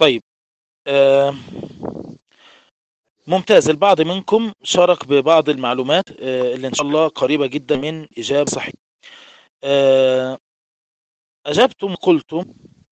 طيب. آه ممتاز. البعض منكم شارك ببعض المعلومات اللي إن شاء الله قريبة جدا من إجابة صحيحة. آه أجبتم قلتم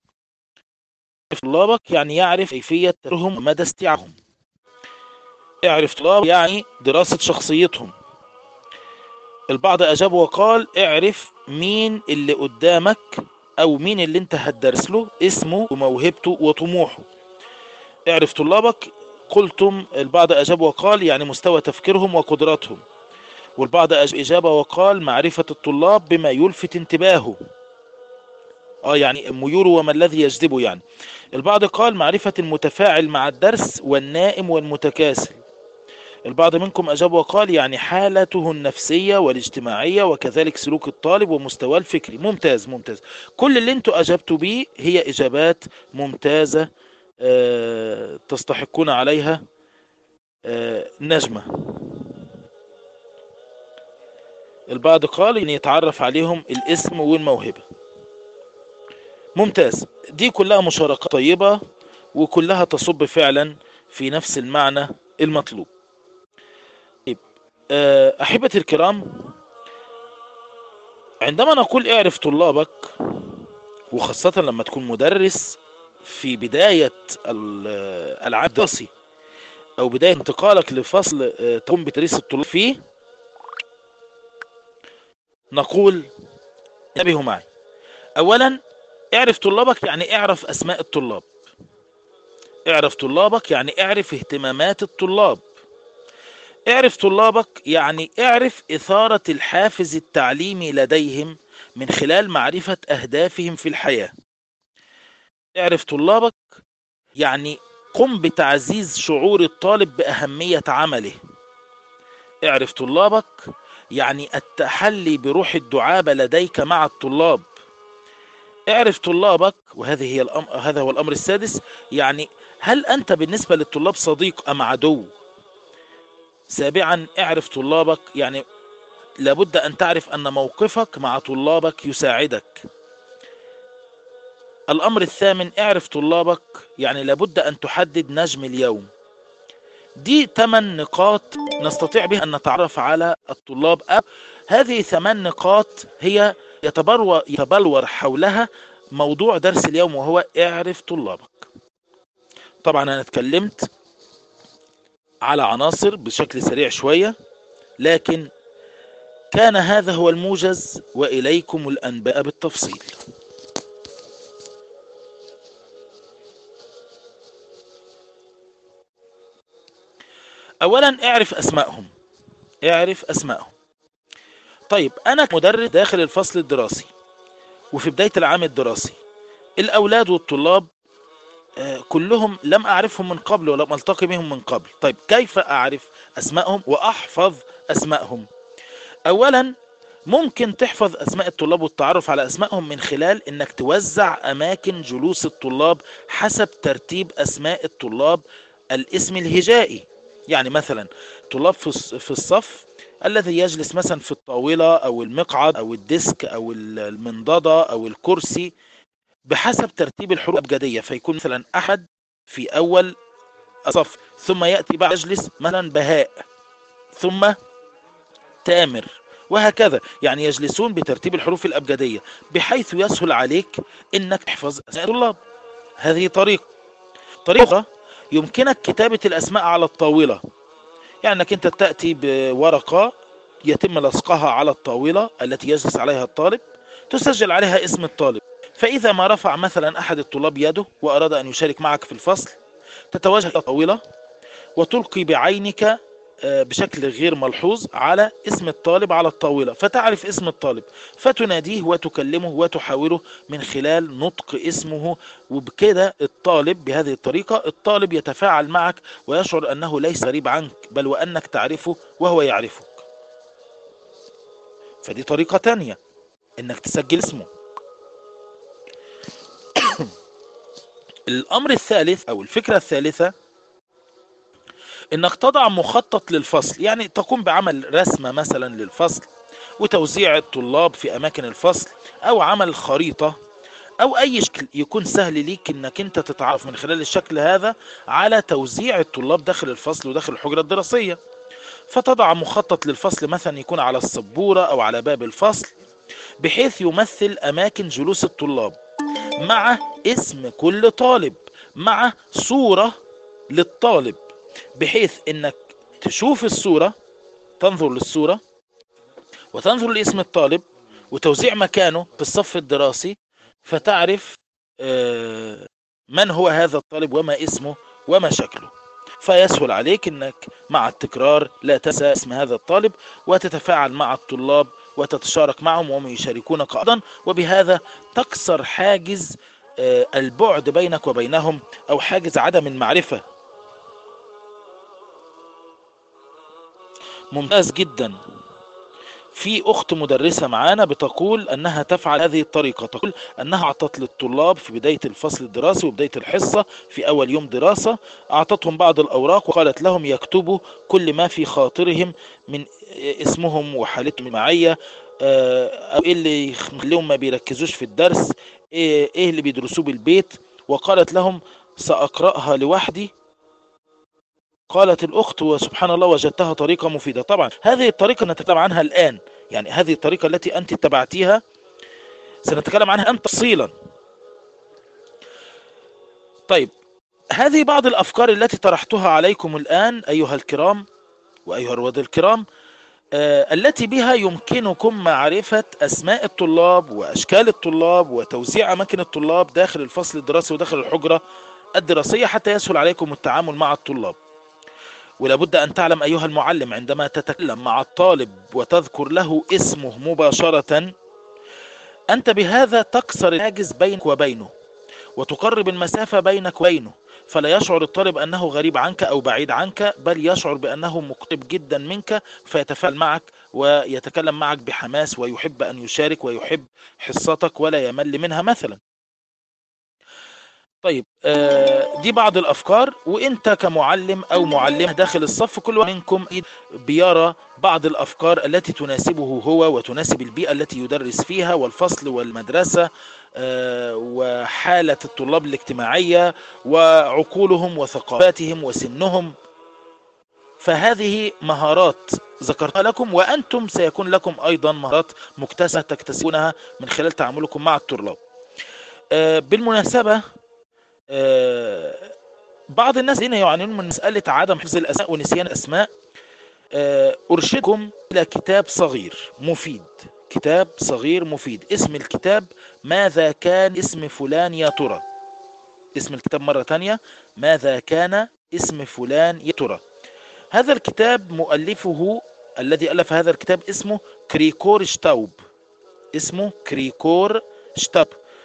طلابك يعني يعرف كيفية تفكيرهم ومدى استيعابهم. اعرف طلاب يعني دراسة شخصيتهم. البعض أجاب وقال اعرف مين اللي قدامك أو مين اللي انت هتدرس له، اسمه وموهبته وطموحه. اعرف طلابك قلتم. البعض أجاب وقال يعني مستوى تفكيرهم وقدراتهم. والبعض إجابة وقال معرفة الطلاب بما يلفت انتباهه، يعني ميوله وما الذي يجذبه يعني. البعض قال معرفة المتفاعل مع الدرس والنائم والمتكاسل. البعض منكم أجاب وقال يعني حالته النفسية والاجتماعية وكذلك سلوك الطالب ومستواه الفكري. ممتاز ممتاز. كل اللي انتوا أجبتوا به هي إجابات ممتازة، تستحقون عليها نجمة. البعض قال ان يتعرف عليهم الاسم والموهبة. ممتاز. دي كلها مشاركات طيبة وكلها تصب فعلا في نفس المعنى المطلوب. أحبتي الكرام، عندما نقول اعرف طلابك، وخاصة لما تكون مدرس في بداية العام الدراسي أو بداية انتقالك لفصل تقوم بتدريس الطلاب فيه، نقول انتبهوا معي. أولا، اعرف طلابك يعني اعرف أسماء الطلاب. اعرف طلابك يعني اعرف اهتمامات الطلاب. اعرف طلابك يعني اعرف إثارة الحافز التعليمي لديهم من خلال معرفة أهدافهم في الحياة. اعرف طلابك يعني قم بتعزيز شعور الطالب بأهمية عمله. اعرف طلابك يعني التحلي بروح الدعابة لديك مع الطلاب. اعرف طلابك، هذا هو الأمر السادس، يعني هل أنت بالنسبة للطلاب صديق أم عدو؟ سابعا، اعرف طلابك يعني لابد أن تعرف أن موقفك مع طلابك يساعدك. الأمر الثامن، اعرف طلابك يعني لابد أن تحدد نجم اليوم. دي 8 نقاط نستطيع بها أن نتعرف على الطلاب، أو هذه 8 نقاط هي يتبلور حولها موضوع درس اليوم، وهو اعرف طلابك. طبعا أنا اتكلمت على عناصر بشكل سريع شوية، لكن كان هذا هو الموجز، وإليكم الأنباء بالتفصيل. أولا اعرف أسمائهم. اعرف أسمائهم. طيب، أنا كمدرس داخل الفصل الدراسي وفي بداية العام الدراسي، الأولاد والطلاب كلهم لم أعرفهم من قبل ولم ألتقي بهم من قبل. طيب، كيف أعرف أسمائهم وأحفظ أسمائهم؟ أولا، ممكن تحفظ أسماء الطلاب والتعرف على أسمائهم من خلال أنك توزع أماكن جلوس الطلاب حسب ترتيب أسماء الطلاب الاسم الهجائي. يعني مثلا طلاب في الصف الذي يجلس مثلا في الطاولة أو المقعد أو الديسك أو المنضدة أو الكرسي بحسب ترتيب الحروف الأبجدية، فيكون مثلا أحد في أول الصف، ثم يأتي بعد يجلس مثلا بهاء، ثم تامر، وهكذا. يعني يجلسون بترتيب الحروف الأبجدية بحيث يسهل عليك انك تحفظ اسماء الطلاب. هذه طريقة يمكنك كتابة الاسماء على الطاولة. يعني انك انت تأتي بورقة يتم لصقها على الطاولة التي يجلس عليها الطالب، تسجل عليها اسم الطالب، فإذا ما رفع مثلا أحد الطلاب يده وأراد أن يشارك معك في الفصل، تتوجه إلى الطاولة وتلقي بعينك بشكل غير ملحوظ على اسم الطالب على الطاولة، فتعرف اسم الطالب فتناديه وتكلمه وتحاوره من خلال نطق اسمه. وبكده الطالب، بهذه الطريقة الطالب يتفاعل معك ويشعر أنه ليس غريب عنك، بل وأنك تعرفه وهو يعرفك. فدي طريقة تانية، انك تسجل اسمه. الامر الثالث او الفكرة الثالثة، انك تضع مخطط للفصل. يعني تقوم بعمل رسمة مثلا للفصل وتوزيع الطلاب في اماكن الفصل، او عمل خريطة، او اي شكل يكون سهل ليك انك انت تتعرف من خلال الشكل هذا على توزيع الطلاب داخل الفصل وداخل الحجرة الدراسية. فتضع مخطط للفصل مثلا يكون على السبورة او على باب الفصل، بحيث يمثل اماكن جلوس الطلاب مع اسم كل طالب مع صورة للطالب، بحيث انك تشوف الصورة، تنظر للصورة وتنظر لاسم الطالب وتوزيع مكانه في الصف الدراسي، فتعرف من هو هذا الطالب وما اسمه وما شكله. فيسهل عليك انك مع التكرار لا تنسى اسم هذا الطالب، وتتفاعل مع الطلاب وتتشارك معهم وهم يشاركونك ايضا، وبهذا تكسر حاجز البعد بينك وبينهم او حاجز عدم المعرفة. ممتاز جدا. في أخت مدرسة معانا بتقول أنها تفعل هذه الطريقة، تقول أنها أعطت للطلاب في بداية الفصل الدراسي وبداية الحصة في أول يوم دراسة، أعطتهم بعض الأوراق وقالت لهم يكتبوا كل ما في خاطرهم من اسمهم وحالتهم المعية، أو إيه اللي يخليهم ما بيركزوش في الدرس، إيه اللي بيدرسوه بالبيت. وقالت لهم سأقرأها لوحدي. قالت الأخت وسبحان الله وجدتها طريقة مفيدة. طبعا هذه الطريقة نتكلم عنها الآن، يعني هذه الطريقة التي أنت اتبعتيها سنتكلم عنها أنت تفصيلا. طيب، هذه بعض الأفكار التي طرحتها عليكم الآن أيها الكرام وأيها الرواد الكرام، التي بها يمكنكم معرفة أسماء الطلاب وأشكال الطلاب وتوزيع أماكن الطلاب داخل الفصل الدراسي وداخل الحجرة الدراسية، حتى يسهل عليكم التعامل مع الطلاب. ولابد أن تعلم أيها المعلم، عندما تتكلم مع الطالب وتذكر له اسمه مباشرة، أنت بهذا تكسر الحاجز بينك وبينه وتقرب المسافة بينك وبينه، فلا يشعر الطالب أنه غريب عنك أو بعيد عنك، بل يشعر بأنه مقرب جدا منك، فيتفاعل معك ويتكلم معك بحماس ويحب أن يشارك ويحب حصتك ولا يمل منها مثلا. طيب، دي بعض الأفكار، وإنت كمعلم أو معلمة داخل الصف كل واحد منكم بيرى بعض الأفكار التي تناسبه هو وتناسب البيئة التي يدرس فيها والفصل والمدرسة وحالة الطلاب الاجتماعية وعقولهم وثقافاتهم وسنهم. فهذه مهارات ذكرتها لكم، وأنتم سيكون لكم أيضا مهارات مكتسبة تكتسبونها من خلال تعاملكم مع الطلاب. بالمناسبة، بعض الناس هنا يعانون من مسألة عدم حفظ الأسماء ونسيان الأسماء. أرشدكم إلى كتاب صغير مفيد، كتاب صغير مفيد. اسم الكتاب ماذا كان اسم فلان يا ترى. اسم الكتاب مرة تانية، ماذا كان اسم فلان يا ترى. هذا الكتاب مؤلفه الذي ألف هذا الكتاب اسمه كريكور شتاوب، اسمه كريكور شتاوب.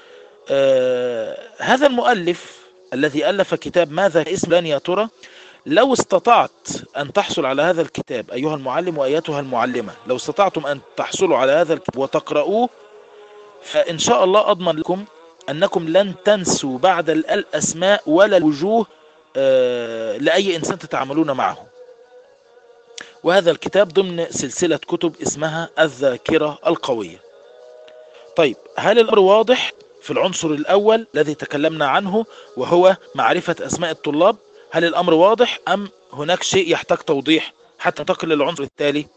هذا المؤلف الذي ألف كتاب ماذا اسم فلان يا ترى، لو استطعت أن تحصل على هذا الكتاب أيها المعلم وأيتها المعلمة، لو استطعتم أن تحصلوا على هذا الكتاب وتقرؤوه، فإن شاء الله أضمن لكم أنكم لن تنسوا بعد الأسماء ولا الوجوه لأي إنسان تتعاملون معه. وهذا الكتاب ضمن سلسلة كتب اسمها الذاكرة القوية. طيب، هل الأمر واضح في العنصر الأول الذي تكلمنا عنه وهو معرفة أسماء الطلاب؟ هل الأمر واضح أم هناك شيء يحتاج توضيح حتى ننتقل للعنصر التالي؟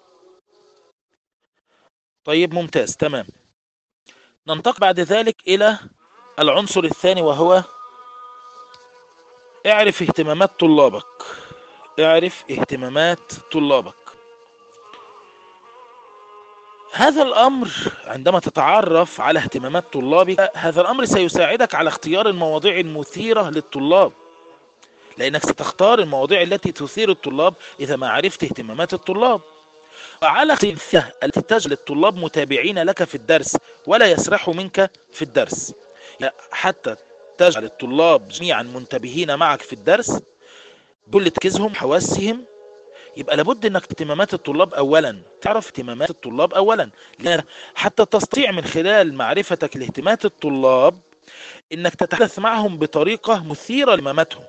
طيب، ممتاز، تمام. ننتقل بعد ذلك إلى العنصر الثاني وهو اعرف اهتمامات طلابك. اعرف اهتمامات طلابك. هذا الأمر عندما تتعرف على اهتمامات طلابك، هذا الأمر سيساعدك على اختيار المواضيع المثيرة للطلاب، لأنك ستختار المواضيع التي تثير الطلاب إذا ما عرفت اهتمامات الطلاب. وعلى التي تجعل الطلاب متابعين لك في الدرس ولا يسرحوا منك في الدرس، حتى تجعل الطلاب جميعا منتبهين معك في الدرس بكل تركيزهم حواسهم. يبقى لابد انك اهتمامات الطلاب اولا، تعرف اهتمامات الطلاب اولا، حتى تستطيع من خلال معرفتك لاهتمامات الطلاب انك تتحدث معهم بطريقة مثيرة لاهتماماتهم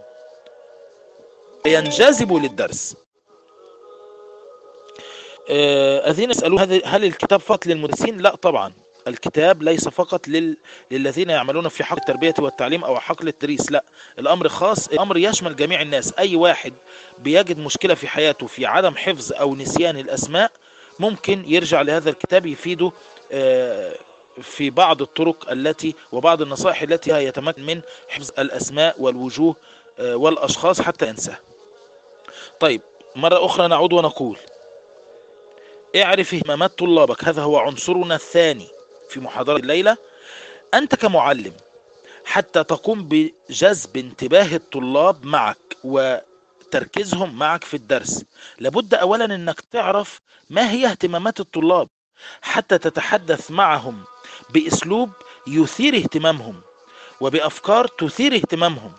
ينجذبوا للدرس. الذين يسألون هل الكتاب فقط للمدرسين؟ لا طبعا، الكتاب ليس فقط للذين يعملون في حقل التربية والتعليم أو حقل التدريس، لا، الأمر خاص، الأمر يشمل جميع الناس. أي واحد بيجد مشكلة في حياته في عدم حفظ أو نسيان الأسماء ممكن يرجع لهذا الكتاب يفيده في بعض الطرق التي وبعض النصائح التي يتمكن من حفظ الأسماء والوجوه والأشخاص حتى ينساه. طيب، مرة أخرى نعود ونقول: اعرف اهتمامات طلابك، هذا هو عنصرنا الثاني في محاضرة الليلة. أنت كمعلم حتى تقوم بجذب انتباه الطلاب معك وتركيزهم معك في الدرس، لابد أولا أنك تعرف ما هي اهتمامات الطلاب حتى تتحدث معهم بأسلوب يثير اهتمامهم وبأفكار تثير اهتمامهم.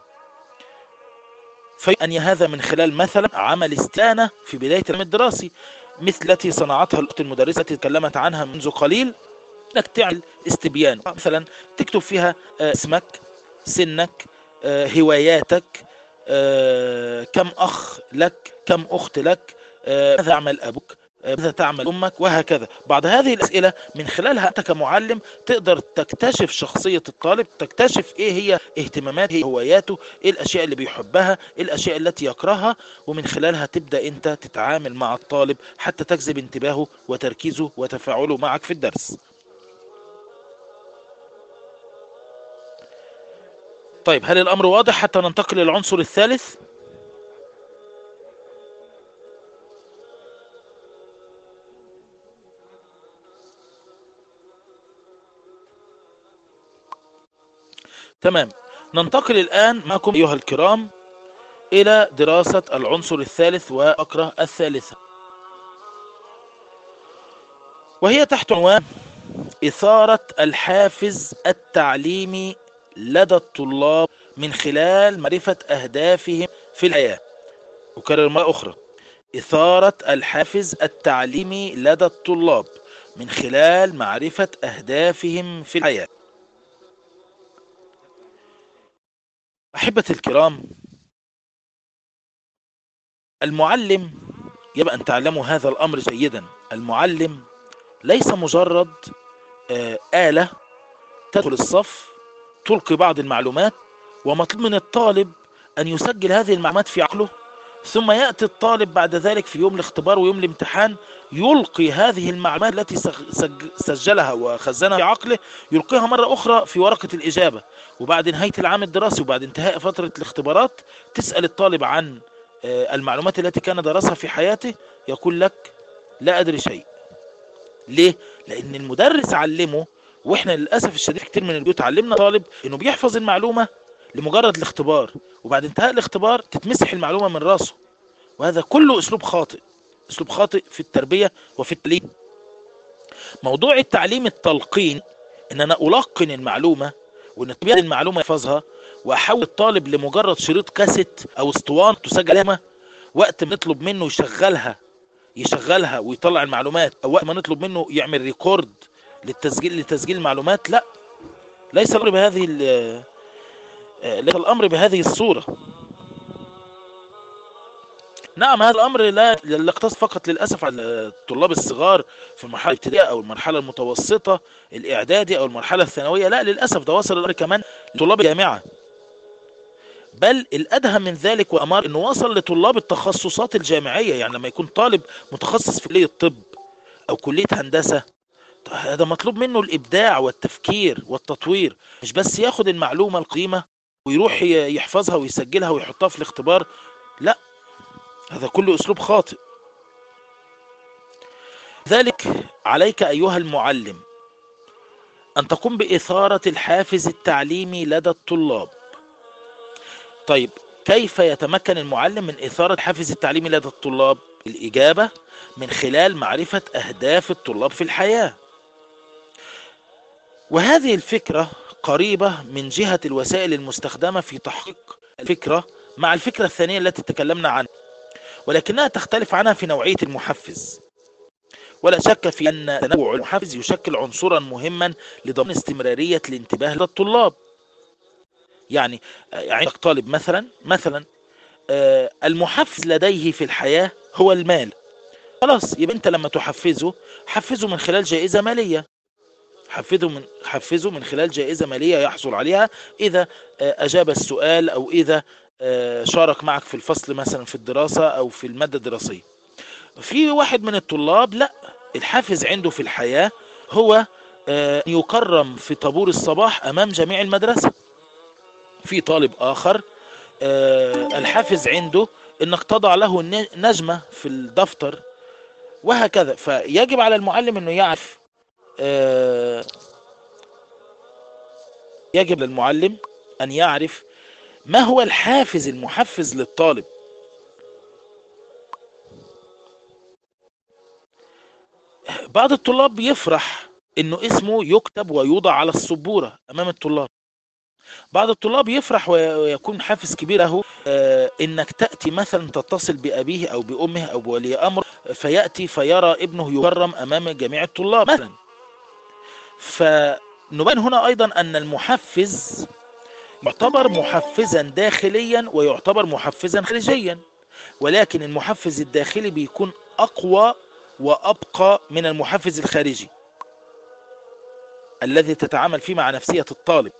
فأني هذا من خلال مثلا عمل استانة في بداية العام الدراسي، مثل التي صنعتها الأخت المدرسة التي تكلمت عنها منذ قليل، انك تعمل استبيان مثلا تكتب فيها اسمك، سنك، هواياتك، كم أخ لك، كم أخت لك، ماذا يعمل أبوك، ماذا تعمل أمك، وهكذا. بعد هذه الأسئلة من خلالها أنت كمعلم تقدر تكتشف شخصية الطالب، تكتشف إيه هي اهتماماته، إيه هواياته، إيه الأشياء اللي بيحبها، إيه الأشياء التي يكرهها، ومن خلالها تبدأ أنت تتعامل مع الطالب حتى تجذب انتباهه وتركيزه وتفاعله معك في الدرس. طيب، هل الأمر واضح حتى ننتقل للعنصر الثالث؟ تمام، ننتقل الآن معكم أيها الكرام إلى دراسة العنصر الثالث وفقرة الثالثة، وهي تحت عنوان إثارة الحافز التعليمي لدى الطلاب من خلال معرفة أهدافهم في الحياة. أكرر مرة أخرى: إثارة الحافز التعليمي لدى الطلاب من خلال معرفة أهدافهم في الحياة. أحبتي الكرام، المعلم يجب أن تعلموا هذا الأمر جيدا. المعلم ليس مجرد آلة تدخل الصف تلقي بعض المعلومات ومطلوب من الطالب أن يسجل هذه المعلومات في عقله، ثم يأتي الطالب بعد ذلك في يوم الاختبار ويوم الامتحان يلقي هذه المعلومات التي سجلها وخزنها في عقله، يلقيها مرة أخرى في ورقة الإجابة، وبعد نهاية العام الدراسي وبعد انتهاء فترة الاختبارات تسأل الطالب عن المعلومات التي كان درسها في حياته، يقول لك: لا أدري شيء. ليه؟ لأن المدرس علمه، واحنا للأسف الشديد كتير من البيوت علمنا طالب انه بيحفظ المعلومة لمجرد الاختبار، وبعد انتهاء الاختبار تتمسح المعلومة من راسه، وهذا كله اسلوب خاطئ، اسلوب خاطئ في التربية وفي التعليم. موضوع التعليم التلقين ان انا القن المعلومة وان طبيعي المعلومة يحفظها، واحول الطالب لمجرد شريط كاسيت او اسطوانة تسجل عليها، وقت ما نطلب منه يشغلها ويطلع المعلومات، او وقت ما نطلب منه يعمل ريكورد لتسجيل المعلومات. لا، ليس الامر بهذه الصورة. نعم، هذا الامر لا يقتصر فقط للاسف على الطلاب الصغار في المرحله الابتدائيه او المرحله المتوسطه الاعدادي او المرحله الثانويه، لا، للاسف ده وصل الامر كمان لطلاب الجامعه، بل الادهى من ذلك وامر انه وصل لطلاب التخصصات الجامعيه. يعني لما يكون طالب متخصص في كليه طب او كليه هندسه، هذا مطلوب منه الابداع والتفكير والتطوير، مش بس ياخد المعلومه القديمه ويروح يحفظها ويسجلها ويحطها في الاختبار. لا، هذا كله اسلوب خاطئ. ذلك عليك ايها المعلم ان تقوم باثارة الحافز التعليمي لدى الطلاب. طيب، كيف يتمكن المعلم من اثارة الحافز التعليمي لدى الطلاب؟ الاجابة من خلال معرفة اهداف الطلاب في الحياة، وهذه الفكرة قريبة من جهة الوسائل المستخدمة في تحقيق الفكرة مع الفكرة الثانية التي تكلمنا عنها، ولكنها تختلف عنها في نوعية المحفز. ولا شك في أن تنوع المحفز يشكل عنصرا مهما لضمان استمرارية الانتباه للطلاب. يعني عندك طالب مثلا المحفز لديه في الحياة هو المال، خلاص، يبقى انت لما تحفزه حفزه من خلال جائزة مالية، حفزه من خلال جائزة مالية يحصل عليها إذا أجاب السؤال، أو إذا شارك معك في الفصل مثلا في الدراسة أو في المادة الدراسية. في واحد من الطلاب لا، الحافز عنده في الحياة هو يكرم في طابور الصباح أمام جميع المدرسة. في طالب آخر الحافز عنده انك تضع له نجمة في الدفتر، وهكذا. فيجب على المعلم انه يعرف يجب للمعلم ان يعرف ما هو الحافز المحفز للطالب. بعض الطلاب يفرح انه اسمه يكتب ويوضع على السبورة امام الطلاب. بعض الطلاب يفرح ويكون حافز كبير له انك تأتي مثلا تتصل بأبيه او بأمه او بولي امر، فيأتي فيرى ابنه يكرم امام جميع الطلاب مثلا. فنبين هنا ايضا ان المحفز يعتبر محفزا داخليا ويعتبر محفزا خارجيا، ولكن المحفز الداخلي بيكون اقوى وابقى من المحفز الخارجي الذي تتعامل فيه مع نفسية الطالب.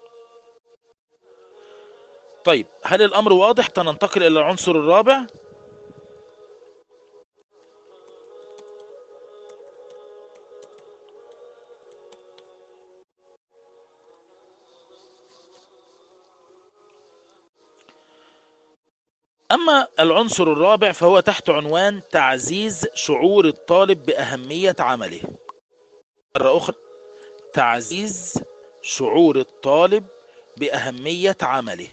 طيب، هل الامر واضح؟ ننتقل الى العنصر الرابع. اما العنصر الرابع فهو تحت عنوان تعزيز شعور الطالب بأهمية عمله. مرة اخرى، تعزيز شعور الطالب بأهمية عمله.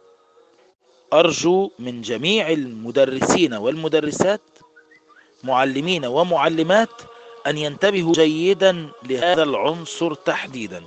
ارجو من جميع المدرسين والمدرسات، معلمين ومعلمات، ان ينتبهوا جيدا لهذا العنصر تحديدا.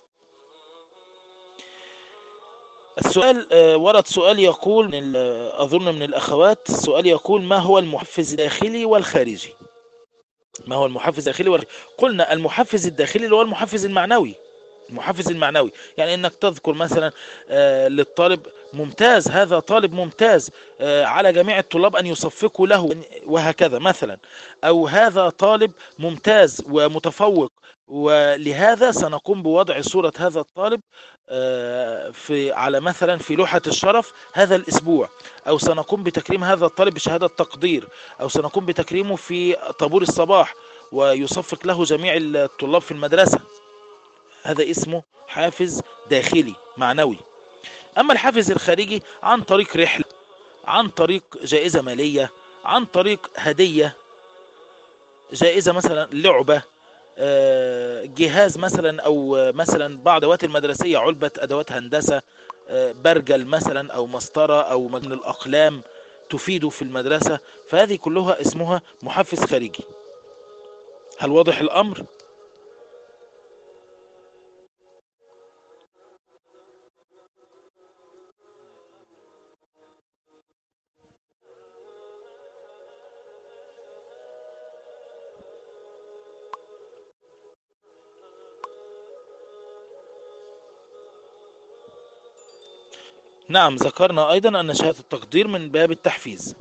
السؤال ورد سؤال يقول اظن من الاخوات، السؤال يقول: ما هو المحفز الداخلي والخارجي؟ ما هو المحفز الداخلي والخارجي؟ قلنا المحفز الداخلي اللي هو المحفز المعنوي. المحفز المعنوي يعني انك تذكر مثلا للطالب: ممتاز، هذا طالب ممتاز، على جميع الطلاب ان يصفقوا له، وهكذا مثلا. او هذا طالب ممتاز ومتفوق، ولهذا سنقوم بوضع صورة هذا الطالب على مثلا في لوحة الشرف هذا الاسبوع، او سنقوم بتكريم هذا الطالب بشهادة تقدير، او سنقوم بتكريمه في طابور الصباح ويصفق له جميع الطلاب في المدرسة. هذا اسمه حافز داخلي معنوي. اما الحافز الخارجي عن طريق رحلة، عن طريق جائزة مالية، عن طريق هدية، جائزة مثلا لعبة، جهاز مثلا، او مثلا بعض الادوات المدرسية، علبة ادوات هندسة، برجل مثلا، او مسطرة، او من الاقلام تفيده في المدرسة. فهذه كلها اسمها محفز خارجي. هل واضح الامر؟ نعم، ذكرنا ايضا ان شهادة التقدير من باب التحفيز.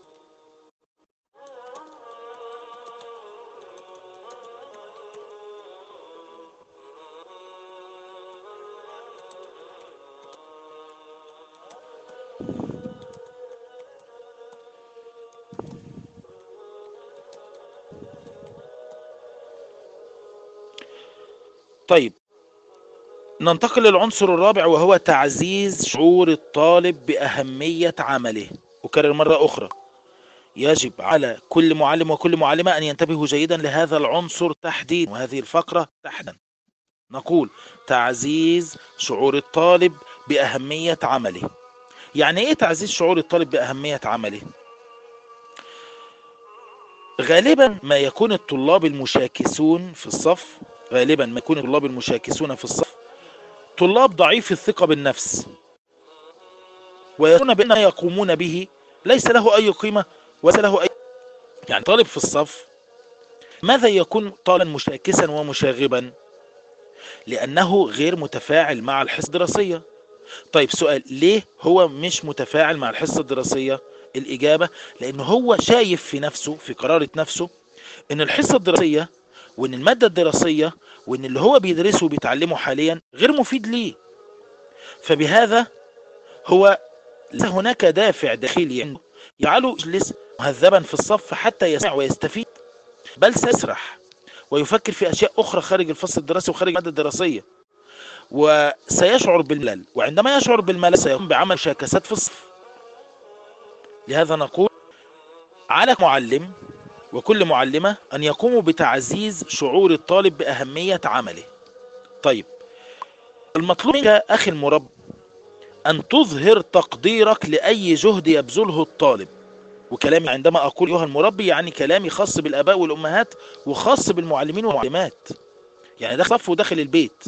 طيب، ننتقل للعنصر الرابع وهو تعزيز شعور الطالب بأهمية عمله. أكرر مرة أخرى، يجب على كل معلم وكل معلمة أن ينتبهوا جيدا لهذا العنصر تحديدا وهذه الفقرة تحديدا. نقول: تعزيز شعور الطالب بأهمية عمله. يعني إيه تعزيز شعور الطالب بأهمية عمله؟ غالبا ما يكون الطلاب المشاكسون في الصف، غالبا ما يكون الطلاب المشاكسون في الصف طلاب ضعيف الثقة بالنفس، ويرون بأن ما يقومون به ليس له أي قيمة وليس له أي. يعني طالب في الصف ماذا يكون طالبا مشاكسا ومشاغبا؟ لأنه غير متفاعل مع الحصة الدراسية. طيب، سؤال: ليه هو مش متفاعل مع الحصة الدراسية؟ الإجابة: لأنه هو شايف في نفسه، في قرارة نفسه، أن الحصة الدراسية وان المادة الدراسية وان اللي هو بيدرسه وبيتعلمه حاليا غير مفيد ليه. فبهذا هو ليس هناك دافع داخلي عنده يجعله يجلس مهذبا في الصف حتى يسمع ويستفيد، بل سيسرح ويفكر في أشياء أخرى خارج الفصل الدراسي وخارج المادة الدراسية، وسيشعر بالملل، وعندما يشعر بالملل سيقوم بعمل شاكسات في الصف. لهذا نقول على معلم وكل معلمة أن يقوموا بتعزيز شعور الطالب بأهمية عمله. طيب، المطلوب منك أخي المربي أن تظهر تقديرك لأي جهد يبذله الطالب. وكلامي عندما أقول أيها المربي يعني كلامي خاص بالآباء والأمهات وخاص بالمعلمين والمعلمات، يعني داخل الصف وداخل البيت.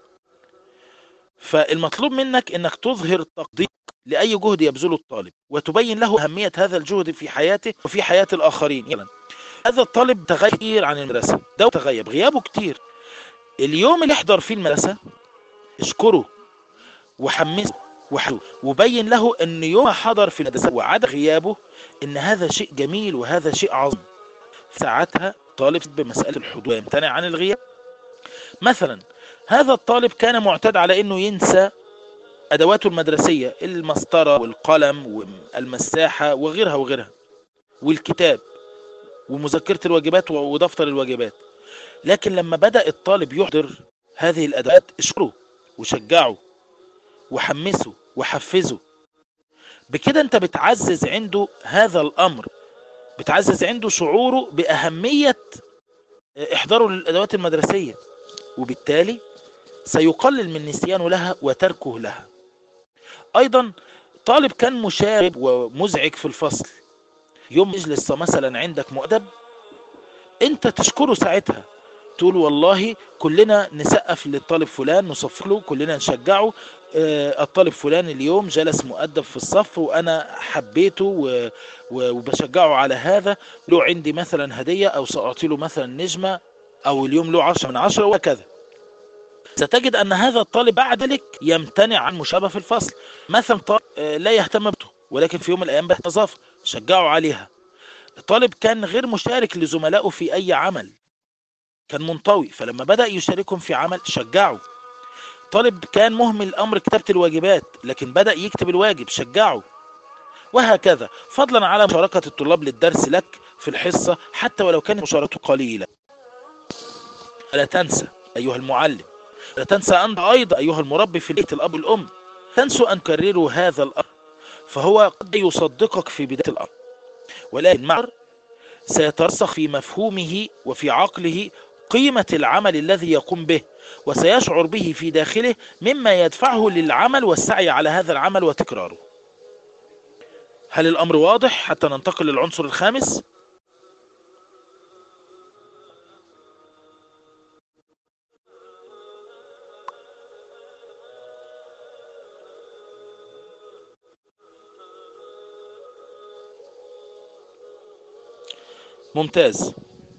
فالمطلوب منك أنك تظهر تقديرك لأي جهد يبذله الطالب، وتبين له أهمية هذا الجهد في حياته وفي حياة الآخرين. يعني هذا الطالب تغير عن المدرسة، ده تغيب غيابه كتير، اليوم اللي يحضر فيه المدرسة اشكره وحمسه وبين له ان يوم حضر في المدرسة وعاد غيابه ان هذا شيء جميل وهذا شيء عظيم. ساعتها طالب بمسألة الحضور ويمتنع عن الغياب. مثلا هذا الطالب كان معتاد على انه ينسى ادواته المدرسية، المسطرة والقلم والمساحة وغيرها وغيرها، والكتاب ومذكرة الواجبات ودفتر الواجبات. لكن لما بدأ الطالب يحضر هذه الادوات اشكره وشجعه وحمسه وحفزه. بكده انت بتعزز عنده هذا الامر، بتعزز عنده شعوره بأهمية احضاره للادوات المدرسية، وبالتالي سيقلل من نسيانه لها وتركه لها. ايضا طالب كان مشاغب ومزعج في الفصل، يوم يجلس مثلا عندك مؤدب، انت تشكره ساعتها، تقول والله كلنا نسقف للطالب فلان، نصفق له، كلنا نشجعه، الطالب فلان اليوم جلس مؤدب في الصف وانا حبيته وبشجعه على هذا، له عندي مثلا هدية او سأعطي له مثلا نجمة، او اليوم له 10 من 10 وكذا. ستجد ان هذا الطالب بعد ذلك يمتنع عن مشابهة في الفصل. مثلا طالب لا يهتم بته ولكن في يوم من الايام بنظافة شجعه عليها. الطالب كان غير مشارك لزملائه في اي عمل، كان منطوي، فلما بدأ يشاركهم في عمل شجعه. طالب كان مهمل امر كتابة الواجبات لكن بدأ يكتب الواجب شجعه، وهكذا، فضلا على مشاركة الطلاب للدرس لك في الحصة حتى ولو كانت مشاركته قليلة. لا تنسى ايها المعلم، لا تنسى انت ايضا ايها المربي في بيت الاب والام، تنسوا ان تكرروا هذا الامر، فهو قد يصدقك في بداية الامر ولكن مع سيترسخ في مفهومه وفي عقله قيمة العمل الذي يقوم به، وسيشعر به في داخله مما يدفعه للعمل والسعي على هذا العمل وتكراره. هل الأمر واضح حتى ننتقل للعنصر الخامس؟ ممتاز.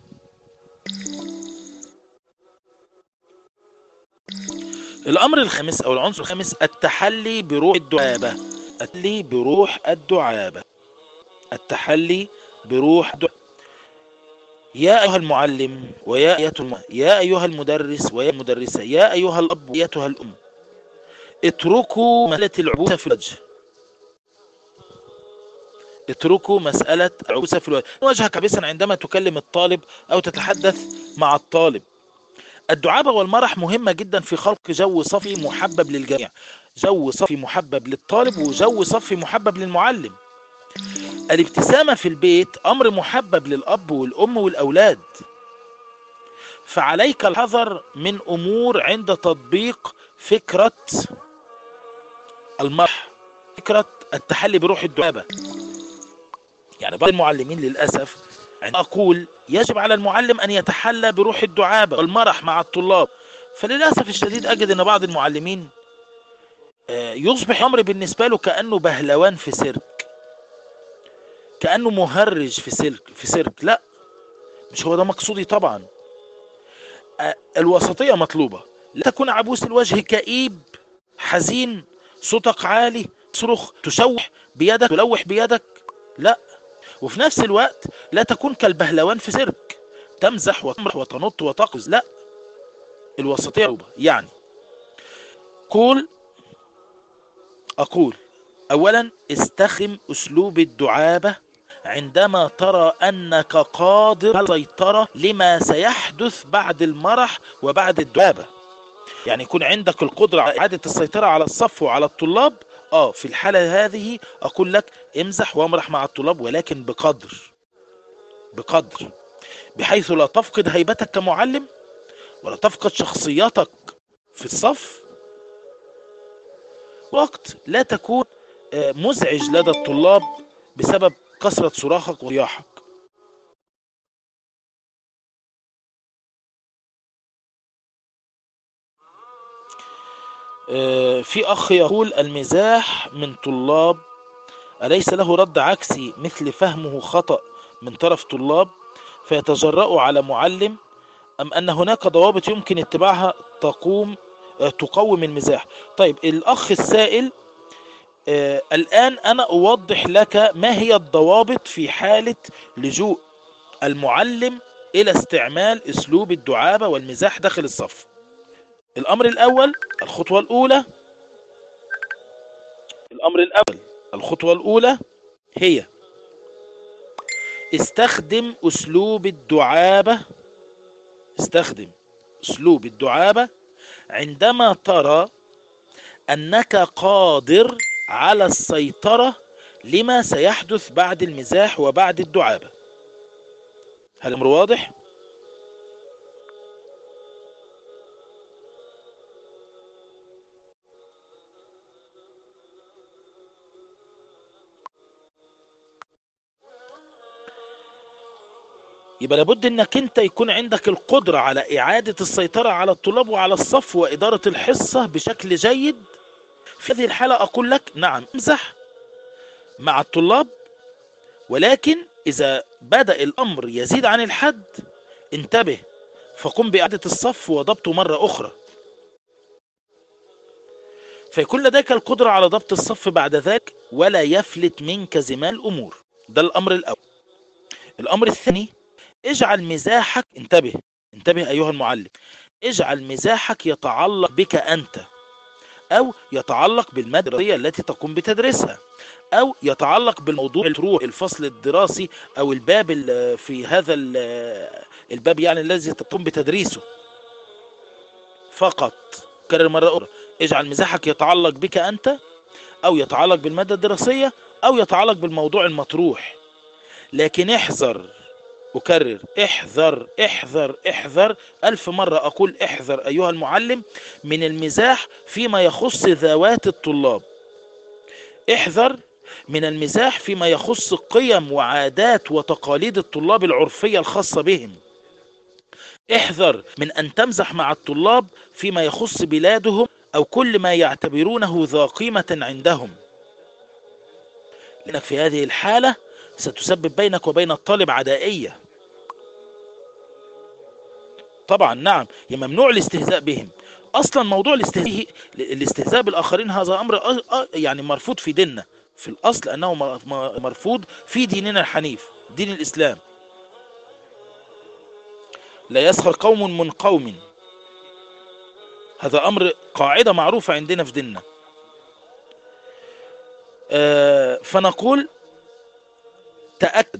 الأمر الخامس أو العنصر الخامس التحلي بروح الدعابة. التحلي بروح الدعابة. التحلي بروح الدعابة. يا أيها المعلم يا أيها المدرس ويا المدرسة، يا أيها الأب وياتها الأم، اتركوا مسألة العبوسة في الوجه. اتركوا مسألة العبوسة في الوجه. وجهك عبسا عندما تكلم الطالب أو تتحدث مع الطالب. الدعابة والمرح مهمة جدا في خلق جو صفي محبب للجميع، جو صفي محبب للطالب وجو صفي محبب للمعلم. الابتسامة في البيت أمر محبب للأب والأم والأولاد، فعليك الحذر من أمور عند تطبيق فكرة المرح، فكرة التحلي بروح الدعابة. يعني بعض المعلمين للأسف عندما أقول يجب على المعلم أن يتحلى بروح الدعابة والمرح مع الطلاب، فللأسف الشديد أجد أن بعض المعلمين يصبح أمر بالنسبة له كأنه بهلوان في سيرك، كأنه مهرج في سيرك. لا، مش هو ده مقصودي طبعا. الوسطية مطلوبة، لا تكون عبوس الوجه كئيب حزين، صوتك عالي، تصرخ، تشوح بيدك، تلوح بيدك، لا. وفي نفس الوقت لا تكون كالبهلوان في سيرك، تمزح وتمرح وتنط وتقفز، لا، الوسطية يعني. أقول أولا استخدم أسلوب الدعابة عندما ترى أنك قادر على السيطرة لما سيحدث بعد المرح وبعد الدعابة. يعني يكون عندك القدرة على إعادة السيطرة على الصف وعلى الطلاب. في الحالة هذه أقول لك امزح وامرح مع الطلاب، ولكن بقدر بحيث لا تفقد هيبتك كمعلم، ولا تفقد شخصيتك في الصف، وقت لا تكون مزعج لدى الطلاب بسبب كثرة صراخك ورياحك. في أخ يقول: المزاح من طلاب أليس له رد عكسي مثل فهمه خطأ من طرف طلاب فيتجرأوا على معلم، أم أن هناك ضوابط يمكن اتباعها تقوم المزاح؟ طيب الأخ السائل، الآن أنا أوضح لك ما هي الضوابط في حالة لجوء المعلم إلى استعمال أسلوب الدعابة والمزاح داخل الصف. الأمر الأول الخطوة الأولى الأمر الأول الخطوة الأولى هي استخدم أسلوب الدعابة عندما ترى أنك قادر على السيطرة لما سيحدث بعد المزاح وبعد الدعابة. هل الأمر واضح؟ يبقى لابد انك انت يكون عندك القدرة على اعادة السيطرة على الطلاب وعلى الصف وادارة الحصة بشكل جيد. في هذه الحالة اقول لك نعم امزح مع الطلاب، ولكن اذا بدأ الامر يزيد عن الحد انتبه، فقم باعادة الصف وضبطه مرة اخرى، فيكون لديك القدرة على ضبط الصف بعد ذلك ولا يفلت منك زمام الامور. ده الامر الاول. الامر الثاني، اجعل مزاحك، انتبه ايها المعلم، اجعل مزاحك يتعلق بك أنت، أو يتعلق بالمادة الدراسية التي تقوم بتدريسها، أو يتعلق بالموضوع تروح الفصل الدراسي أو الباب في هذا الباب يعني الذي تقوم بتدريسه فقط. كرر مرة أخرى، اجعل مزاحك يتعلق بك أنت، أو يتعلق بالمادة الدراسية، أو يتعلق بالموضوع المطروح. لكن احذر، أكرر، احذر احذر احذر، 1000 مرة أقول احذر أيها المعلم من المزاح فيما يخص ذوات الطلاب. احذر من المزاح فيما يخص قيم وعادات وتقاليد الطلاب العرفية الخاصة بهم. احذر من أن تمزح مع الطلاب فيما يخص بلادهم أو كل ما يعتبرونه ذا قيمة عندهم، لأنك في هذه الحالة ستسبب بينك وبين الطالب عدائية. طبعا نعم، ممنوع الاستهزاء بهم. اصلا موضوع الاستهزاء بالاخرين هذا امر يعني مرفوض في ديننا، في الاصل انه مرفوض في ديننا الحنيف، دين الاسلام. لا يسخر قوم من قوم، هذا امر قاعدة معروفة عندنا في ديننا. فنقول تأكد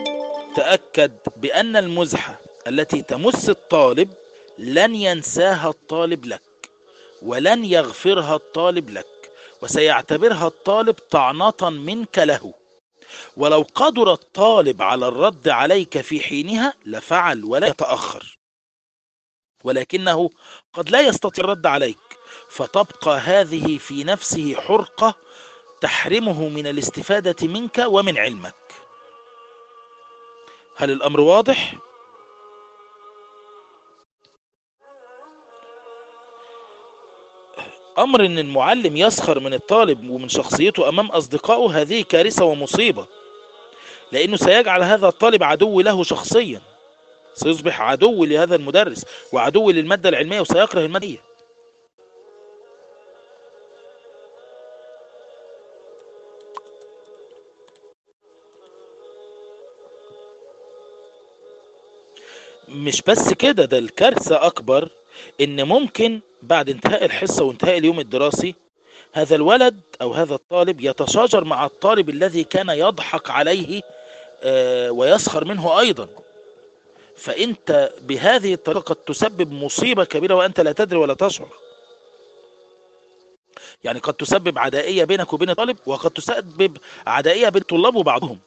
بأن المزحة التي تمس الطالب لن ينساها الطالب لك، ولن يغفرها الطالب لك، وسيعتبرها الطالب طعنة منك له. ولو قدر الطالب على الرد عليك في حينها لفعل ولا يتأخر، ولكنه قد لا يستطيع الرد عليك، فتبقى هذه في نفسه حرقة تحرمه من الاستفادة منك ومن علمك. هل الأمر واضح؟ أمر أن المعلم يسخر من الطالب ومن شخصيته أمام أصدقائه هذه كارثة ومصيبة، لأنه سيجعل هذا الطالب عدو له شخصيا، سيصبح عدو لهذا المدرس وعدو للمادة العلمية وسيكره المادة. مش بس كده، ده الكارثة أكبر، إن ممكن بعد انتهاء الحصة وانتهاء اليوم الدراسي هذا الولد أو هذا الطالب يتشاجر مع الطالب الذي كان يضحك عليه ويسخر منه أيضا. فأنت بهذه الطريقة قد تسبب مصيبة كبيرة وأنت لا تدري ولا تشعر. يعني قد تسبب عدائية بينك وبين الطالب، وقد تسبب عدائية بين الطلاب وبعضهم.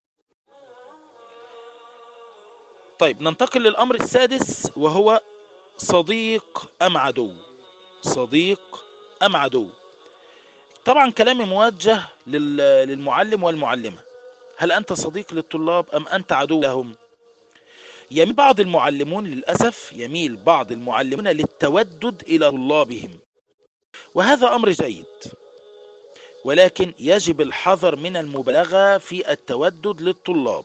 طيب ننتقل للأمر السادس، وهو صديق أم عدو. صديق أم عدو. طبعا كلامي موجه للمعلم والمعلمة. هل أنت صديق للطلاب أم أنت عدو لهم؟ يميل بعض المعلمون، للأسف يميل بعض المعلمون للتودد إلى طلابهم، وهذا أمر جيد، ولكن يجب الحذر من المبالغة في التودد للطلاب.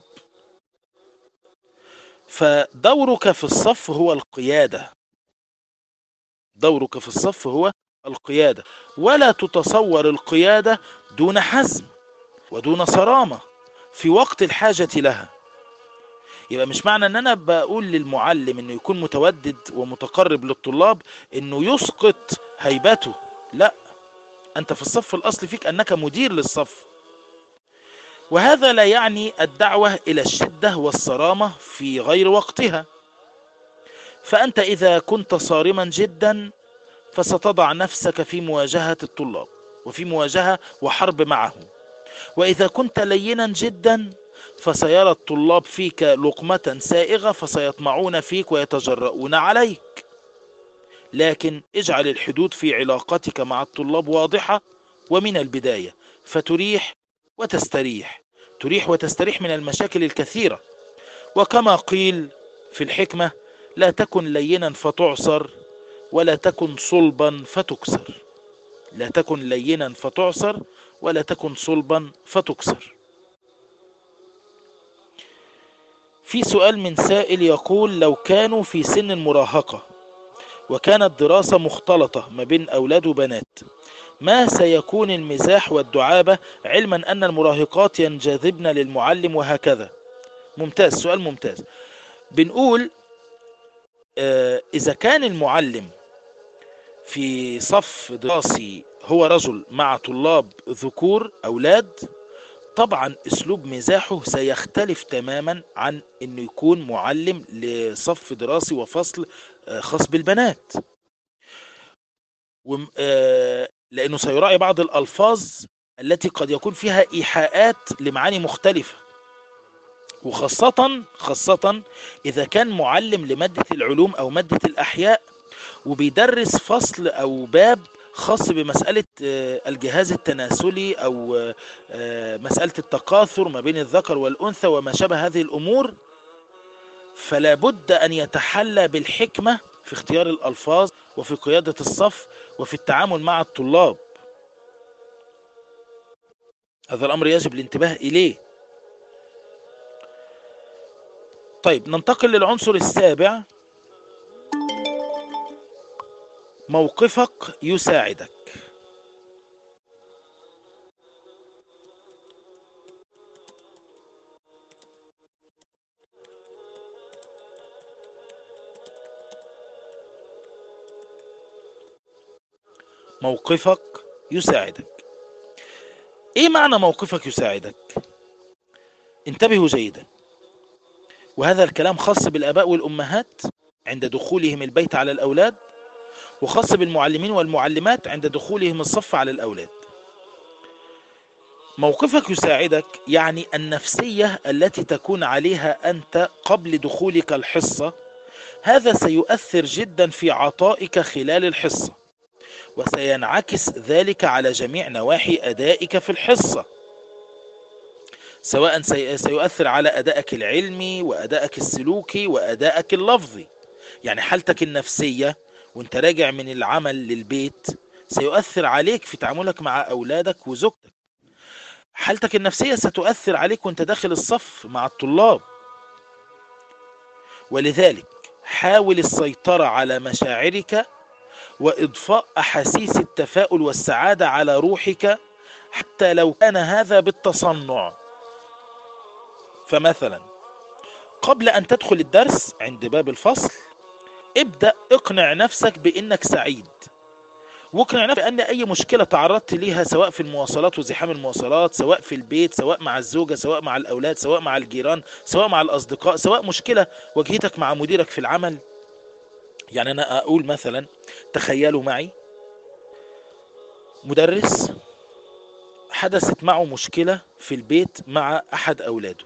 فدورك في الصف هو القيادة. دورك في الصف هو القيادة، ولا تتصور القيادة دون حزم ودون صرامة في وقت الحاجة لها. يبقى مش معنى ان انا بقول للمعلم انه يكون متودد ومتقرب للطلاب انه يسقط هيبته. لا، انت في الصف الاصلي فيك انك مدير للصف، وهذا لا يعني الدعوة الى الشدة والصرامة في غير وقتها. فانت اذا كنت صارما جدا فستضع نفسك في مواجهة الطلاب وفي مواجهة وحرب معهم، وإذا كنت لينا جدا فسيرى الطلاب فيك لقمة سائغة فسيطمعون فيك ويتجرؤون عليك. لكن اجعل الحدود في علاقتك مع الطلاب واضحة ومن البداية، فتريح وتستريح. تريح وتستريح من المشاكل الكثيرة. وكما قيل في الحكمة: لا تكن لينا فتعصر، ولا تكن صلبا فتكسر. لا تكن لينا فتعصر، ولا تكن صلبا فتكسر. في سؤال من سائل يقول: لو كانوا في سن المراهقة وكانت دراسة مختلطة ما بين أولاد وبنات، ما سيكون المزاح والدعابة، علما أن المراهقات ينجذبن للمعلم وهكذا؟ ممتاز، سؤال ممتاز. بنقول إذا كان المعلم في صف دراسي هو رجل مع طلاب ذكور أولاد، طبعا اسلوب مزاحه سيختلف تماما عن انه يكون معلم لصف دراسي وفصل خاص بالبنات، لانه سيراعي بعض الالفاظ التي قد يكون فيها ايحاءات لمعاني مختلفة، وخاصة اذا كان معلم لمادة العلوم او مادة الاحياء وبيدرس فصل او باب خاص بمسألة الجهاز التناسلي أو مسألة التكاثر ما بين الذكر والأنثى وما شابه هذه الأمور، فلا بد أن يتحلى بالحكمة في اختيار الألفاظ وفي قيادة الصف وفي التعامل مع الطلاب. هذا الأمر يجب الانتباه إليه. طيب ننتقل للعنصر السابع: موقفك يساعدك. موقفك يساعدك. ايه معنى موقفك يساعدك؟ انتبهوا جيدا، وهذا الكلام خاص بالآباء والأمهات عند دخولهم البيت على الأولاد، وخاص بالمعلمين والمعلمات عند دخولهم الصف على الأولاد. موقفك يساعدك يعني النفسية التي تكون عليها أنت قبل دخولك الحصة. هذا سيؤثر جدا في عطائك خلال الحصة، وسينعكس ذلك على جميع نواحي أدائك في الحصة، سواء سيؤثر على أدائك العلمي وأدائك السلوكي وأدائك اللفظي. يعني حالتك النفسية وانت راجع من العمل للبيت سيؤثر عليك في تعاملك مع أولادك وزوجتك. حالتك النفسية ستؤثر عليك وانت داخل الصف مع الطلاب. ولذلك حاول السيطرة على مشاعرك وإضفاء أحاسيس التفاؤل والسعادة على روحك، حتى لو كان هذا بالتصنع. فمثلا قبل أن تدخل الدرس عند باب الفصل ابدأ اقنع نفسك بأنك سعيد، واقنع نفسك أن أي مشكلة تعرضت ليها سواء في المواصلات وزحام المواصلات، سواء في البيت، سواء مع الزوجة، سواء مع الأولاد، سواء مع الجيران، سواء مع الأصدقاء، سواء مشكلة واجهتك مع مديرك في العمل. يعني أنا أقول مثلا، تخيلوا معي مدرس حدثت معه مشكلة في البيت مع أحد أولاده،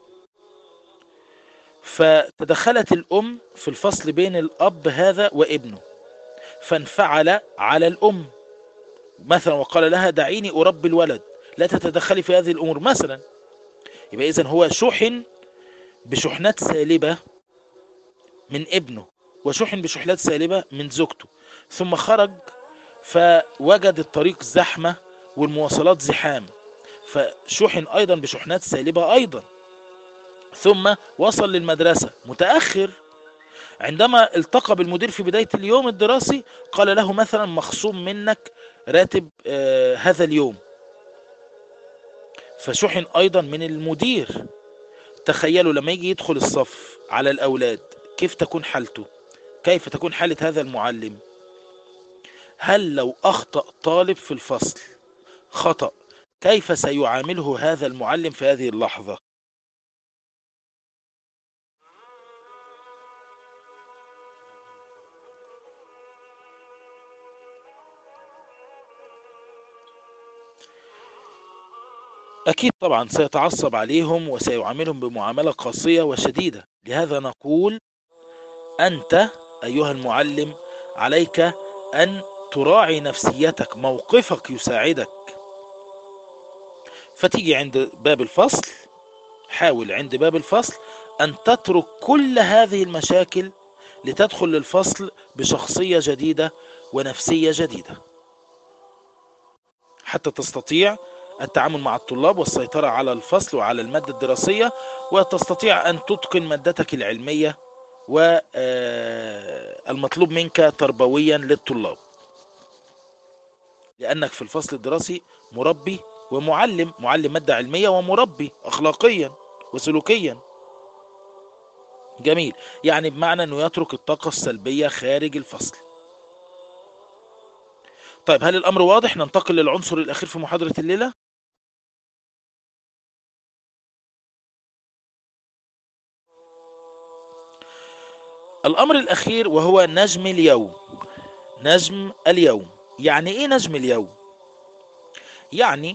فتدخلت الأم في الفصل بين الأب هذا وابنه، فانفعل على الأم مثلا وقال لها دعيني أربي الولد، لا تتدخلي في هذه الأمور مثلا. يبقى إذن هو شحن بشحنات سالبة من ابنه، وشحن بشحنات سالبة من زوجته، ثم خرج فوجد الطريق زحمة والمواصلات زحام، فشحن أيضا بشحنات سالبة أيضا، ثم وصل للمدرسة متأخر. عندما التقى بالمدير في بداية اليوم الدراسي قال له مثلا مخصوم منك راتب هذا اليوم، فشحن أيضا من المدير. تخيلوا لما يجي يدخل الصف على الأولاد كيف تكون حالته، كيف تكون حالة هذا المعلم. هل لو أخطأ طالب في الفصل خطأ كيف سيعامله هذا المعلم في هذه اللحظة؟ أكيد طبعا سيتعصب عليهم وسيعاملهم بمعاملة قاسية وشديدة. لهذا نقول أنت أيها المعلم عليك أن تراعي نفسيتك، موقفك يساعدك. فتيجي عند باب الفصل، حاول عند باب الفصل أن تترك كل هذه المشاكل لتدخل للفصل بشخصية جديدة ونفسية جديدة، حتى تستطيع التعامل مع الطلاب والسيطرة على الفصل وعلى المادة الدراسية، وتستطيع أن تتقن مادتك العلمية والمطلوب منك تربويا للطلاب، لأنك في الفصل الدراسي مربي ومعلم، معلم مادة علمية ومربي أخلاقيا وسلوكيا. جميل، يعني بمعنى أنه يترك الطاقة السلبية خارج الفصل. طيب هل الأمر واضح؟ ننتقل للعنصر الأخير في محاضرة الليلة. الأمر الأخير وهو نجم اليوم. نجم اليوم يعني إيه نجم اليوم؟ يعني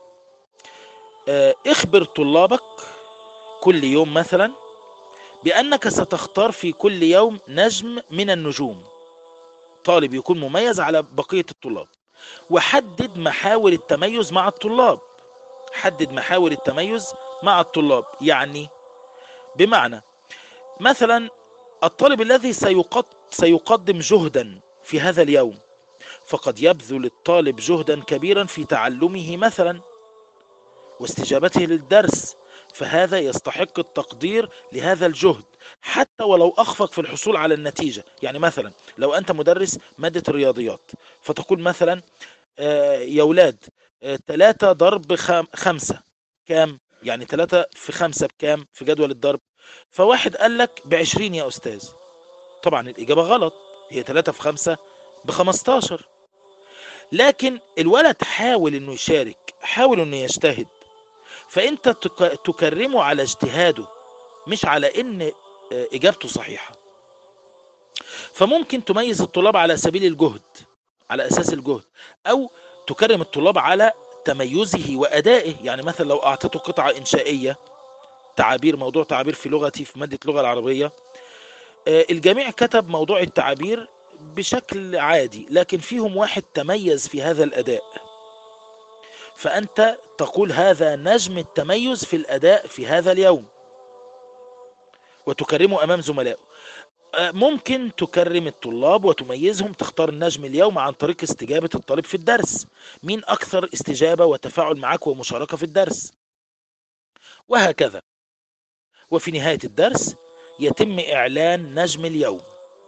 اخبر طلابك كل يوم مثلا بأنك ستختار في كل يوم نجم من النجوم، طالب يكون مميز على بقية الطلاب، وحدد محاور التميز مع الطلاب. حدد محاور التميز مع الطلاب، يعني بمعنى مثلا الطالب الذي سيقدم جهدا في هذا اليوم، فقد يبذل الطالب جهدا كبيرا في تعلمه مثلا واستجابته للدرس، فهذا يستحق التقدير لهذا الجهد حتى ولو أخفق في الحصول على النتيجة. يعني مثلا لو أنت مدرس مادة الرياضيات فتقول مثلا يا ولاد 3 ضرب 5 كام؟ يعني 3 في 5 بكام في جدول الضرب؟ فواحد قال لك ب20 يا أستاذ. طبعا الإجابة غلط، هي 3 في 5 ب15. لكن الولد حاول انه يشارك، حاول انه يجتهد، فانت تكرمه على اجتهاده مش على ان اجابته صحيحة. فممكن تميز الطلاب على سبيل الجهد، على اساس الجهد، او تكرم الطلاب على تميزه وادائه. يعني مثلا لو اعطيته قطعة انشائية، تعابير، موضوع تعابير في لغتي في مادة اللغة العربية، الجميع كتب موضوع التعابير بشكل عادي، لكن فيهم واحد تميز في هذا الاداء، فأنت تقول هذا نجم التميز في الأداء في هذا اليوم، وتكرمه أمام زملائه. ممكن تكرم الطلاب وتميزهم، تختار النجم اليوم عن طريق استجابة الطالب في الدرس، مين أكثر استجابة وتفاعل معك ومشاركة في الدرس، وهكذا. وفي نهاية الدرس يتم إعلان نجم اليوم.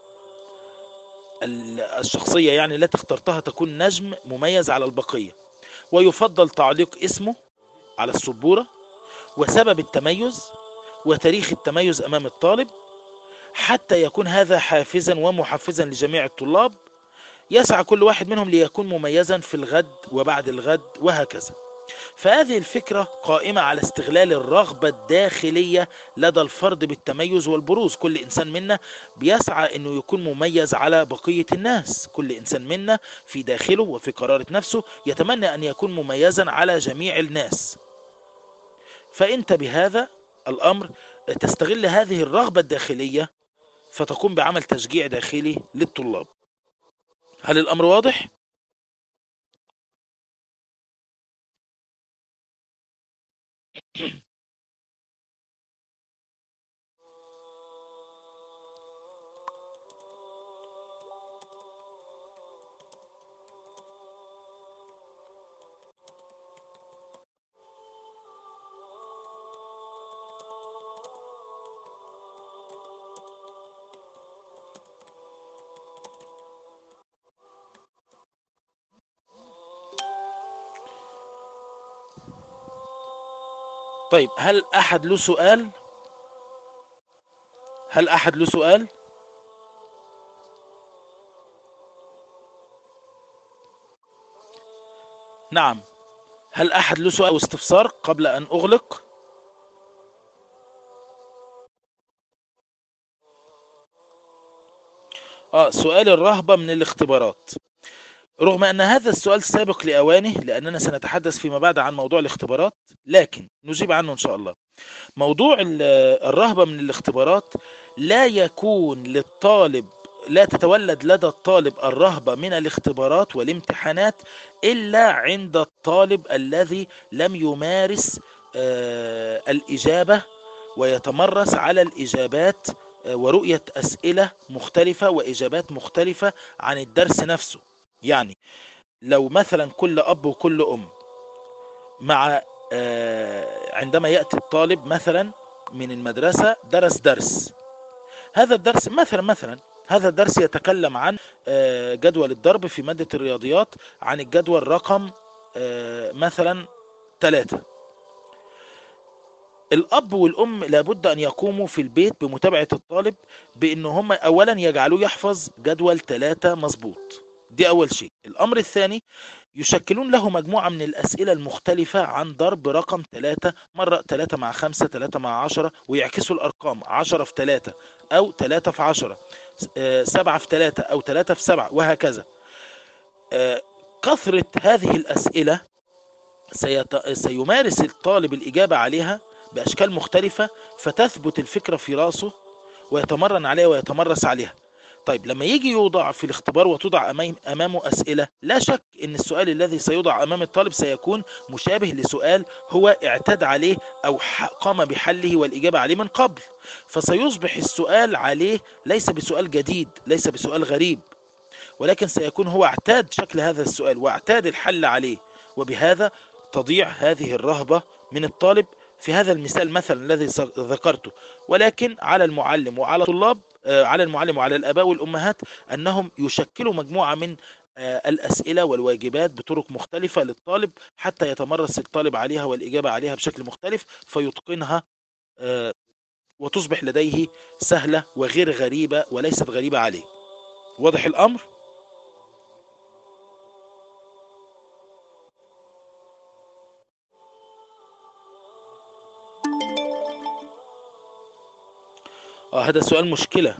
الشخصية يعني التي اخترتها تكون نجم مميز على البقية، ويفضل تعليق اسمه على السبورة وسبب التميز وتاريخ التميز أمام الطالب، حتى يكون هذا حافزا ومحفزا لجميع الطلاب، يسعى كل واحد منهم ليكون مميزا في الغد وبعد الغد وهكذا. فهذه الفكرة قائمة على استغلال الرغبة الداخلية لدى الفرد بالتميز والبروز. كل إنسان منا بيسعى أنه يكون مميز على بقية الناس. كل إنسان منا في داخله وفي قرارة نفسه يتمنى أن يكون مميزا على جميع الناس. فأنت بهذا الأمر تستغل هذه الرغبة الداخلية، فتقوم بعمل تشجيع داخلي للطلاب. هل الأمر واضح؟ طيب، هل أحد له سؤال؟ هل أحد له سؤال؟ نعم. هل أحد له سؤال أو استفسار قبل أن أغلق؟ سؤال الرهبة من الاختبارات. رغم أن هذا السؤال سابق لأوانه، لأننا سنتحدث فيما بعد عن موضوع الاختبارات، لكن نجيب عنه إن شاء الله. موضوع الرهبة من الاختبارات لا يكون للطالب، لا تتولد لدى الطالب الرهبة من الاختبارات والامتحانات إلا عند الطالب الذي لم يمارس الإجابة ويتمرس على الإجابات ورؤية أسئلة مختلفة وإجابات مختلفة عن الدرس نفسه. يعني لو مثلا كل أب وكل أم مع عندما يأتي الطالب مثلا من المدرسة درس، هذا الدرس مثلا هذا الدرس يتكلم عن جدول الضرب في مادة الرياضيات، عن الجدول رقم مثلا 3. الأب والأم لابد أن يقوموا في البيت بمتابعة الطالب، بأن هم أولا يجعلوه يحفظ جدول 3 مظبوط. دي أول شيء. الأمر الثاني، يشكلون له مجموعة من الأسئلة المختلفة عن ضرب رقم 3، مرة 3 مع 5، 3 مع 10، ويعكسوا الأرقام 10 في 3 أو 3 في 10، 7 في 3 أو 3 في 7، وهكذا. كثرة هذه الأسئلة سيمارس الطالب الإجابة عليها بأشكال مختلفة، فتثبت الفكرة في راسه ويتمرن عليها ويتمرس عليها. طيب، لما يجي يوضع في الاختبار وتوضع أمامه أسئلة، لا شك أن السؤال الذي سيوضع أمام الطالب سيكون مشابه لسؤال هو اعتاد عليه أو قام بحله والإجابة عليه من قبل، فسيصبح السؤال عليه ليس بسؤال جديد، ليس بسؤال غريب، ولكن سيكون هو اعتاد شكل هذا السؤال واعتاد الحل عليه. وبهذا تضيع هذه الرهبة من الطالب في هذا المثال مثلا الذي ذكرته. ولكن على المعلم وعلى الطلاب، على المعلم وعلى الآباء والأمهات أنهم يشكلوا مجموعة من الأسئلة والواجبات بطرق مختلفة للطالب، حتى يتمرس الطالب عليها والإجابة عليها بشكل مختلف فيتقنها، وتصبح لديه سهلة وغير غريبة وليست غريبة عليه. واضح الأمر؟ هذا سؤال مشكلة.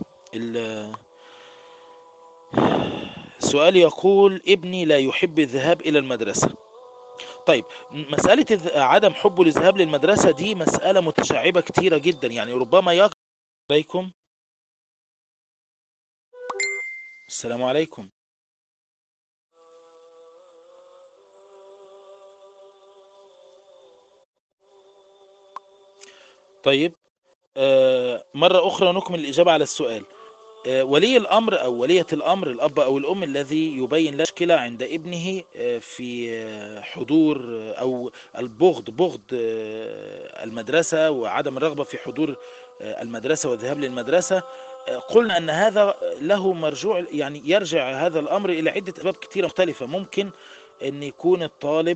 السؤال يقول: ابني لا يحب الذهاب إلى المدرسة. طيب، مسألة عدم حبه للذهاب للمدرسة دي مسألة متشعبة كتيرة جدا، يعني ربما يقع عليكم. السلام عليكم. طيب، مرة أخرى نكمل الإجابة على السؤال. ولي الأمر أو ولية الأمر، الأب أو الأم الذي يبين لا مشكلة عند ابنه في حضور أو بغض المدرسة وعدم الرغبة في حضور المدرسة والذهاب للمدرسة، قلنا أن هذا له مرجوع، يعني يرجع هذا الأمر إلى عدة أسباب كثيرة مختلفة. ممكن أن يكون الطالب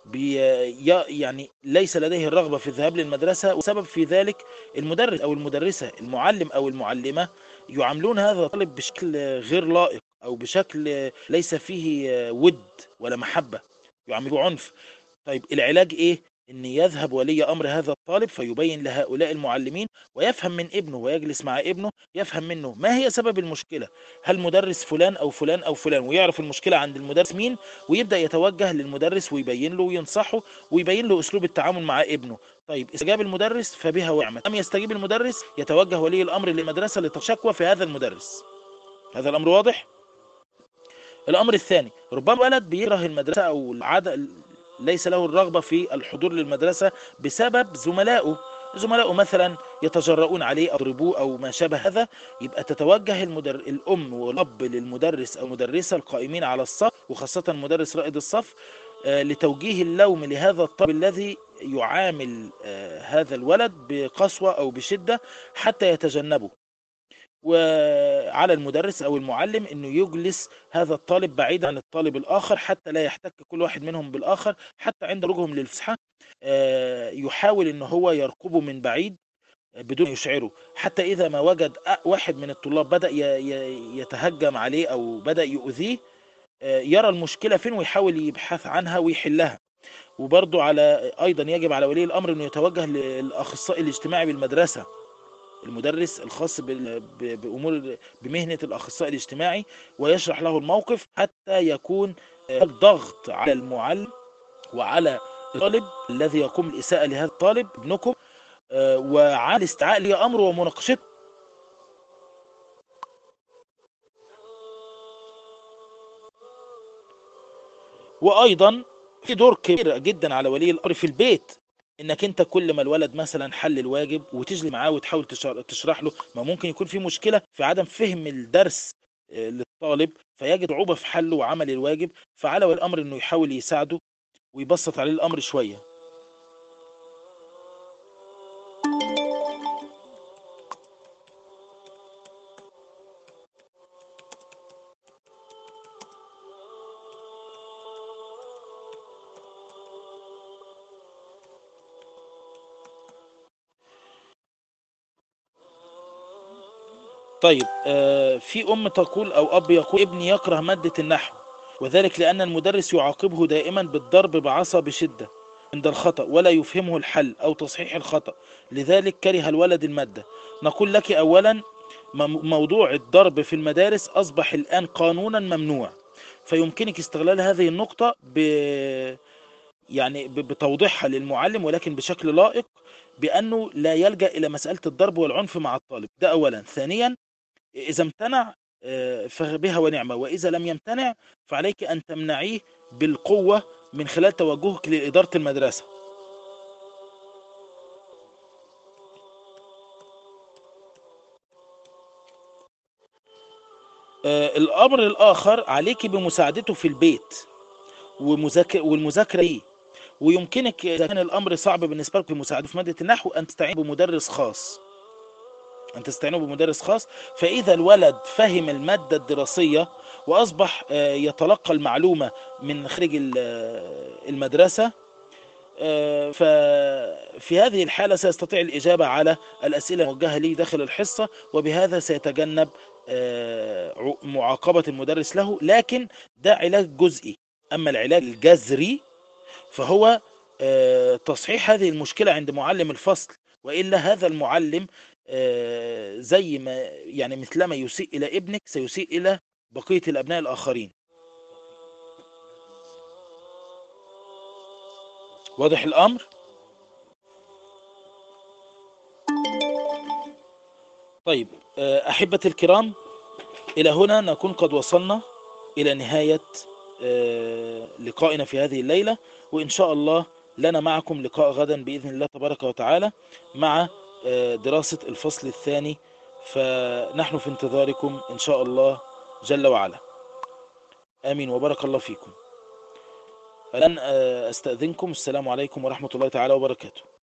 يعني ليس لديه الرغبة في الذهاب للمدرسة، وسبب في ذلك المدرس أو المدرسة، المعلم أو المعلمة يعاملون هذا الطالب بشكل غير لائق، أو بشكل ليس فيه ود ولا محبة، يعاملوه عنف. طيب العلاج ايه؟ ان يذهب ولي امر هذا الطالب فيبين لهؤلاء المعلمين، ويفهم من ابنه، ويجلس مع ابنه يفهم منه ما هي سبب المشكلة، هل مدرس فلان او فلان او فلان، ويعرف المشكلة عند المدرس مين، ويبدأ يتوجه للمدرس ويبين له وينصحه ويبين له اسلوب التعامل مع ابنه. طيب استجاب المدرس فبها ونعمت، لم يستجيب المدرس يتوجه ولي الامر للمدرسة لتشكوى في هذا المدرس. هذا الامر واضح. الامر الثاني، ربما ولد بيكره المدرسة او العادة، ليس له الرغبة في الحضور للمدرسة بسبب زملائه مثلا يتجرؤون عليه أو يضربوه أو ما شابه هذا. يبقى تتوجه الأم والأب للمدرس أو المدرسة القائمين على الصف، وخاصة مدرس رائد الصف، لتوجيه اللوم لهذا الطالب الذي يعامل هذا الولد بقسوة أو بشدة حتى يتجنبه. وعلى المدرس أو المعلم أنه يجلس هذا الطالب بعيدا عن الطالب الآخر حتى لا يحتك كل واحد منهم بالآخر، حتى عند خروجهم للفسحة يحاول أنه هو يرقبه من بعيد بدون يشعره، حتى إذا ما وجد واحد من الطلاب بدأ يتهجم عليه أو بدأ يؤذيه، يرى المشكلة فين ويحاول يبحث عنها ويحلها. وبرضه أيضا يجب على ولي الأمر أنه يتوجه للأخصائي الاجتماعي بالمدرسة، المدرس الخاص بأمور بمهنة الأخصائي الاجتماعي، ويشرح له الموقف حتى يكون ضغط على المعلم وعلى الطالب الذي يقوم بالإساءة لهذا الطالب ابنكم، وعلى استدعاء لي أمره ومناقشته. وأيضا في دور كبير جدا على ولي الأمر في البيت، انك انت كل ما الولد مثلا حل الواجب وتجلي معاه وتحاول تشرح له، ما ممكن يكون في مشكلة في عدم فهم الدرس للطالب فيجد صعوبة في حله وعمل الواجب، فعلى ولي الامر انه يحاول يساعده ويبسط عليه الامر شوية. طيب في ام تقول او اب يقول ابني يكره مادة النحو، وذلك لان المدرس يعاقبه دائما بالضرب بعصا بشدة عند الخطأ ولا يفهمه الحل او تصحيح الخطأ، لذلك كره الولد المادة. نقول لك اولا، موضوع الضرب في المدارس اصبح الان قانونا ممنوع، فيمكنك استغلال هذه النقطة يعني بتوضيحها للمعلم ولكن بشكل لائق، بانه لا يلجأ الى مسألة الضرب والعنف مع الطالب. ده اولا. ثانيا، إذا امتنع فبها ونعمة، وإذا لم يمتنع فعليك أن تمنعيه بالقوة من خلال توجهك لإدارة المدرسة. الأمر الآخر، عليك بمساعدته في البيت والمذاكرة ليه. ويمكنك إذا كان الأمر صعب بالنسبة لك في مساعدته في مادة النحو أن تستعين بمدرس خاص، أن تستعينوا بمدرس خاص. فإذا الولد فهم المادة الدراسية وأصبح يتلقى المعلومة من خارج المدرسة، ففي هذه الحالة سيستطيع الإجابة على الأسئلة الموجهة لي داخل الحصة، وبهذا سيتجنب معاقبة المدرس له. لكن ده علاج جزئي. أما العلاج الجذري فهو تصحيح هذه المشكلة عند معلم الفصل، وإلا هذا المعلم زي ما يعني مثلما يسيء إلى ابنك سيسيء إلى بقية الأبناء الآخرين. واضح الأمر؟ طيب أحبتي الكرام، إلى هنا نكون قد وصلنا إلى نهاية لقائنا في هذه الليلة، وإن شاء الله لنا معكم لقاء غدا بإذن الله تبارك وتعالى مع دراسة الفصل الثاني، فنحن في انتظاركم إن شاء الله جل وعلا. آمين وبارك الله فيكم. الآن أستأذنكم. السلام عليكم ورحمة الله تعالى وبركاته.